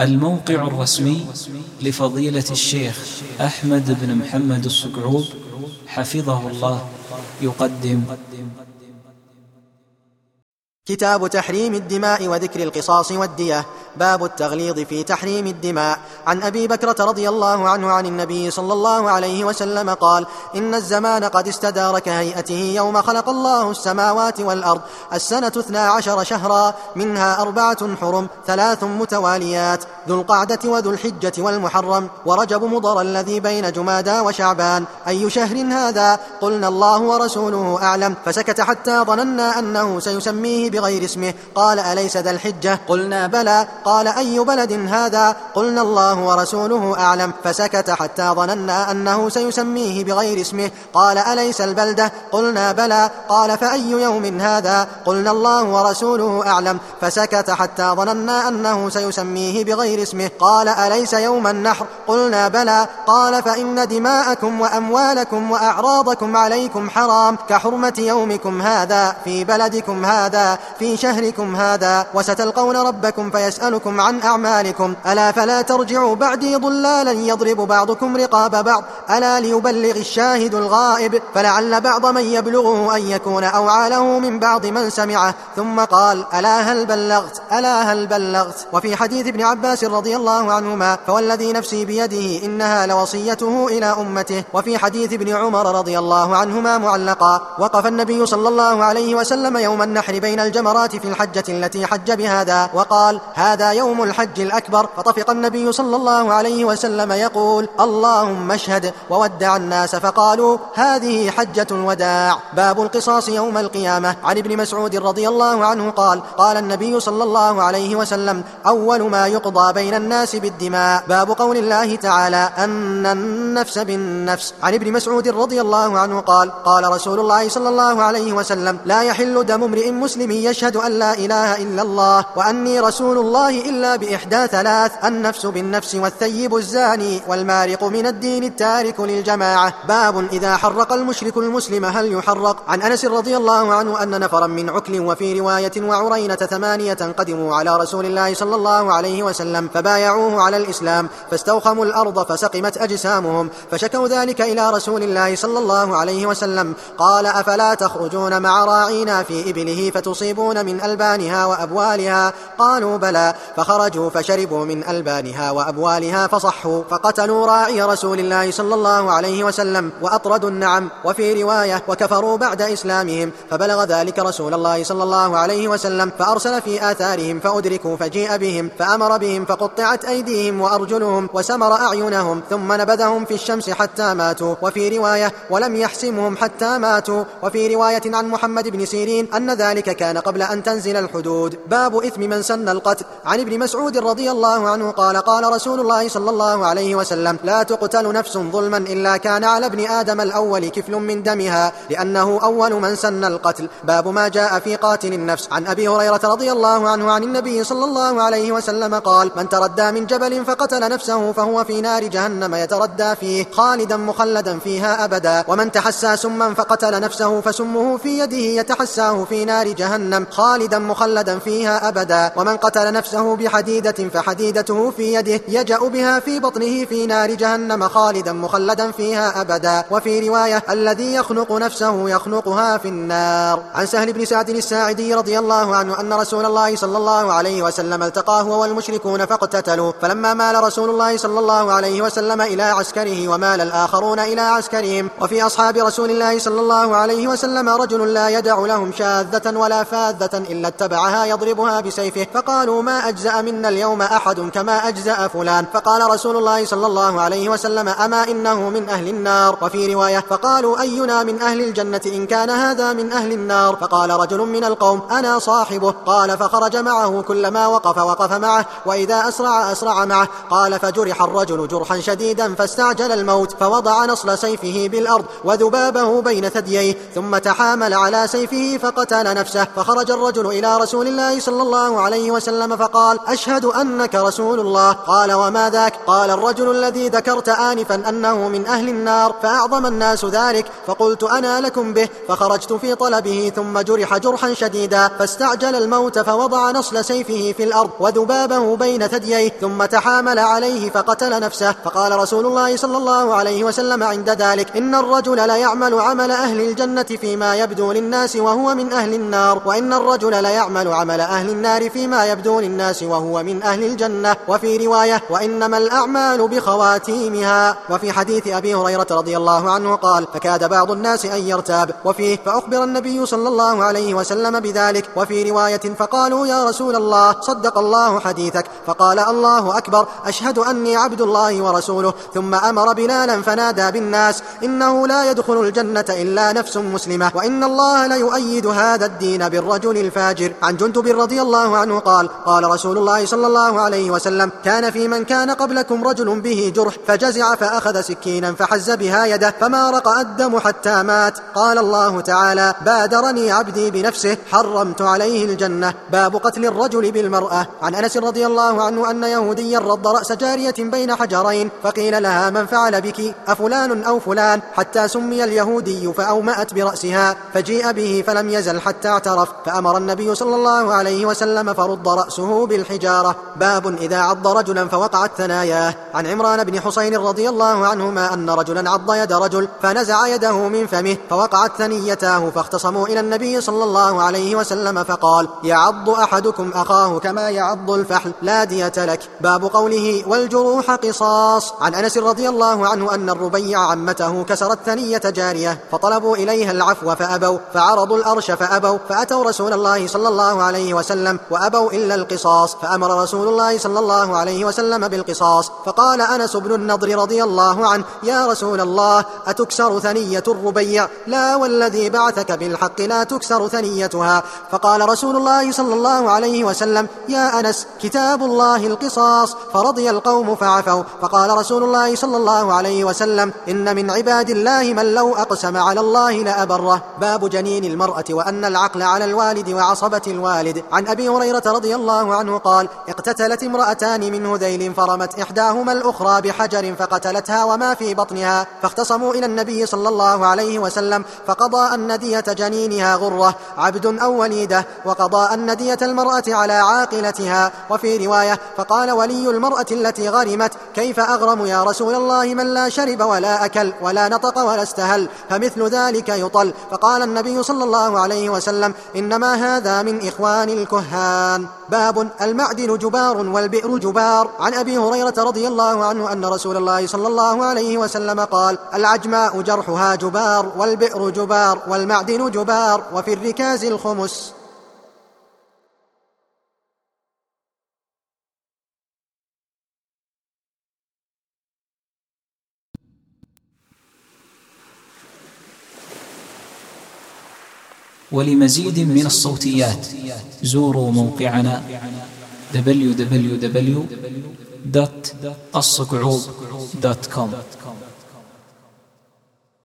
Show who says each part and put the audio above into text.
Speaker 1: الموقع الرسمي لفضيلة الشيخ أحمد بن محمد الصقعوب حفظه الله يقدم
Speaker 2: كتاب تحريم الدماء وذكر القصاص والدية. باب التغليظ في تحريم الدماء. عن أبي بكرة رضي الله عنه عن النبي صلى الله عليه وسلم قال: إن الزمان قد استدار كهيئته يوم خلق الله السماوات والأرض، السنة 12 شهرا، منها 4 حرم، 3 متواليات، ذو القعدة وذو الحجة والمحرم ورجب مضر الذي بين جمادى وشعبان. أي شهر هذا؟ قلنا الله ورسوله أعلم، فسكت حتى ظننا أنه سيسميه بغير اسمه. قال: أليس ذا الحجة؟ قلنا بلى. قال: أي بلد هذا؟ قلنا الله ورسوله أعلم، فسكت حتى ظننا أنه سيسميه بغير اسمه. قال: أليس البلدة؟ قلنا بلى. قال: فأي يوم هذا؟ قلنا الله ورسوله أعلم، فسكت حتى ظننا أنه سيسميه بغير اسمه. قال: أليس يوم النحر؟ قلنا بلى. قال: فإن دماءكم وأموالكم وأعراضكم عليكم حرام كحرمة يومكم هذا في بلدكم هذا في شهركم هذا، وستلقون ربكم فيسألكم عن أعمالكم. ألا فلا ترجعوا بعدي ضلالا يضرب بعضكم رقاب بعض، ألا ليبلغ الشاهد الغائب، فلعل بعض من يبلغه أن يكون أوعى له من بعض من سمعه. ثم قال: ألا هل بلغت؟ ألا هل بلغت؟ وفي حديث ابن عباس رضي الله عنهما: فوالذي نفسي بيده إنها لوصيته إلى أمته. وفي حديث ابن عمر رضي الله عنهما معلقا: وقف النبي صلى الله عليه وسلم يوم النحر بين الجمرات في الحجة التي حج بهذا، وقال: هذا يوم الحج الأكبر. فطفق النبي صلى الله عليه وسلم يقول: اللهم اشهد، وودع الناس فقالوا: هذه حجة الوداع. باب القصاص يوم القيامة. عن ابن مسعود رضي الله عنه قال: قال النبي صلى الله عليه وسلم: أول ما يقضى بين الناس بالدماء. باب قول الله تعالى: أن النفس بالنفس. عن ابن مسعود رضي الله عنه قال: قال رسول الله صلى الله عليه وسلم: لا يحل دم امرئ مسلم يشهد أن لا إله إلا الله وأني رسول الله إلا بإحدى 3: النفس بالنفس، والثيب الزاني، والمارق من الدين التارك للجماعة. باب إذا حرق المشرك المسلم هل يحرق. عن أنس رضي الله عنه أن نفرا من عكل وفي رواية وعرينة 8 قدموا على رسول الله صلى الله عليه وسلم فبايعوه على الإسلام، فاستوخموا الأرض فسقمت أجسامهم، فشكوا ذلك إلى رسول الله صلى الله عليه وسلم. قال: أفلا تخرجون مع راعينا في إبله فتصيبون من ألبانها وأبوالها؟ قالوا: بلى. فخرجوا فشربوا من ألبانها وأبوالها فصحوا، فقتلوا راعي رسول الله صلى الله عليه وسلم وأطردوا النعم. وفي رواية: وكفروا بعد إسلامهم، فبلغ ذلك رسول الله صلى الله عليه وسلم، فأرسل في آثارهم فأدركوا، فجيء بهم فأمر بهم فقطعت أيديهم وأرجلهم وسمر أعينهم، ثم نبذهم في الشمس حتى ماتوا. وفي رواية: ولم يحسمهم حتى ماتوا. وفي رواية عن محمد بن سيرين أن ذلك كان قبل أن تنزل الحدود. باب إثم من سن القتل. عن ابن مسعود رضي الله عنه قال: قال رسول الله صلى الله عليه وسلم: لا تقتل نفس ظلما إلا كان على ابن آدم الأول كفل من دمها، لأنه أول من سن القتل. باب ما جاء في قاتل النفس. عن أبي هريرة رضي الله عنه عن النبي صلى الله عليه وسلم قال: من تردى من جبل فقتل نفسه فهو في نار جهنم يتردى فيه خالدا مخلدا فيها أبدا، ومن تحسى سما فقتل نفسه فسمه في يده يتحساه في نار جهنم خالدا مخلدا فيها أبدا، ومن قتل نفسه بحديدة فحديدته في يده يجأ بها في بطنه في نار جهنم خالدا مخلدا فيها أبدا. وفي رواية: الذي يخنق نفسه يخنقها في النار. عن سهل بن سعد الساعدي رضي الله عنه أن رسول الله صلى الله عليه وسلم التقاه هو والمشركون فاقتتلوا، فلما مال رسول الله صلى الله عليه وسلم إلى عسكره ومال الآخرون إلى عسكرهم. وفي أصحاب رسول الله صلى الله عليه وسلم رجل لا يدع لهم شاذة ولا فاذة إلا اتبعها يضربها بسيفه، فقالوا: ما أجزأ منا اليوم أحد كما أجزأ فلان. فقال رسول الله صلى الله عليه وسلم: أما إنه من أهل النار. وفي رواية: فقالوا: أينا من أهل الجنة إن كان هذا من أهل النار؟ فقال رجل من القوم: أنا صاحبه. قال: فخرج معه، كلما وقف معه، وإذا أسرع معه. قال: فجرح الرجل جرحا شديدا فاستعجل الموت، فوضع نصل سيفه بالأرض وذبابه بين ثدييه، ثم تحامل على سيفه فقتل نفسه، فخرج الرجل إلى رسول الله صلى الله عليه وسلم فقال: أشهد أنك رسول الله. قال: وما ذاك؟ قال: الرجل الذي ذكرت آنفا أنه من أهل النار، فأعظم الناس ذلك، فقلت أنا لكم به، فخرجت في طلبه، ثم جرح جرحا شديدا فاستعجل الموت، فوضع نصل سيفه في الأرض وذبابه بين ثدييه، ثم تحامل عليه فقتل نفسه. فقال رسول الله صلى الله عليه وسلم عند ذلك: إن الرجل ليعمل عمل أهل الجنة فيما يبدو للناس وهو من أهل النار، وإن الرجل ليعمل عمل أهل النار فيما يبدو للناس وهو من أهل الجنة. وفي رواية: وإنما الأعمال بخواتيمها. وفي حديث أبي هريرة رضي الله عنه قال: فكاد بعض الناس أن يرتاب. وفيه: فأخبر النبي صلى الله عليه وسلم بذلك. وفي رواية: فقالوا: يا رسول الله، صدق الله حديثك. فقال: الله أكبر، أشهد أني عبد الله ورسوله. ثم أمر بلالا فنادى بالناس: إنه لا يدخل الجنة إلا نفس مسلمة، وإن الله ليؤيد هذا الدين بالرجل الفاجر. عن جندب رضي الله عنه قال: قال رسول الله صلى الله عليه وسلم: كان في من كان قبلكم رجل به جرح، فجزع فأخذ سكينا فحز بها يده، فما رقأ الدم حتى مات. قال الله تعالى: بادرني عبدي بنفسه، حرمت عليه الجنة. باب قتل الرجل بالمرأة. عن أنس رضي الله عنه أن يهوديا رد رأس جارية بين حجرين، فقيل لها: من فعل بك؟ أفلان أو فلان؟ حتى سمي اليهودي، فأومأت برأسها، فجيء به فلم يزل حتى اعترف، فأمر النبي صلى الله عليه وسلم فرد رأسه بالحجارة. باب إذا عض رجلا فوقعت ثناياه. عن عمران بن حسين رضي الله عنهما أن رجلا عض يد رجل فنزع يده من فمه فوقعت ثنيتاه، فاختصموا إلى النبي صلى الله عليه وسلم فقال: يعض أحدكم أخاه كما يعض الفحل، لا دية لك. باب قوله: والجروح قصاص. عن أنس رضي الله عنه أن الربيع عمته كسرت ثنية جارية، فطلبوا إليها العفو فأبوا، فعرضوا الأرش فأبوا، فأتوا رسول الله صلى الله عليه وسلم وأبوا إلا القصاص، فأمر رسول الله صلى الله عليه وسلم بالقصاص. فقال أنس بن النضر رضي الله عنه: يا رسول الله، أتكسر ثنية الربيع؟ لا والذي بعثك بالحق لا تكسر ثنيتها. فقال رسول الله صلى الله عليه وسلم: يا أنس، كتاب الله القصاص. فرضي القوم فعفوا. فقال رسول الله صلى الله عليه وسلم: إن من عباد الله من لو أقسم على الله لأبره. باب جنين المرأة وأن العقل على الوالد وعصبة الوالد. عن أبي هريرة رضي الله عنه قال: اقتتلت امرأتان من هذيل، فرمت إحداهما الأخرى بحجر فقتلتها وما في بطنها، فاختصموا إلى النبي صلى الله عليه وسلم، فقضى أن دية جنينها غرة، عبد أو وليدة، وقضى أن دية المرأة على عاقلتها. وفي رواية: فقال ولي المرأة التي غرمت: كيف أغرم يا رسول الله من لا شرب ولا أكل ولا نطق ولا استهل؟ فمثل ذلك يطل. فقال النبي صلى الله عليه وسلم: إنما هذا من إخوان الكهان. باب المعدن جبار والبئر جبار. عن أبي هريرة رضي الله عنه أن رسول الله صلى الله عليه وسلم قال: العجماء جرحها جبار، والبئر جبار، والمعدن جبار، وفي الركاز الخمس.
Speaker 1: ولمزيد من الصوتيات زوروا موقعنا www.الصقعوب.com.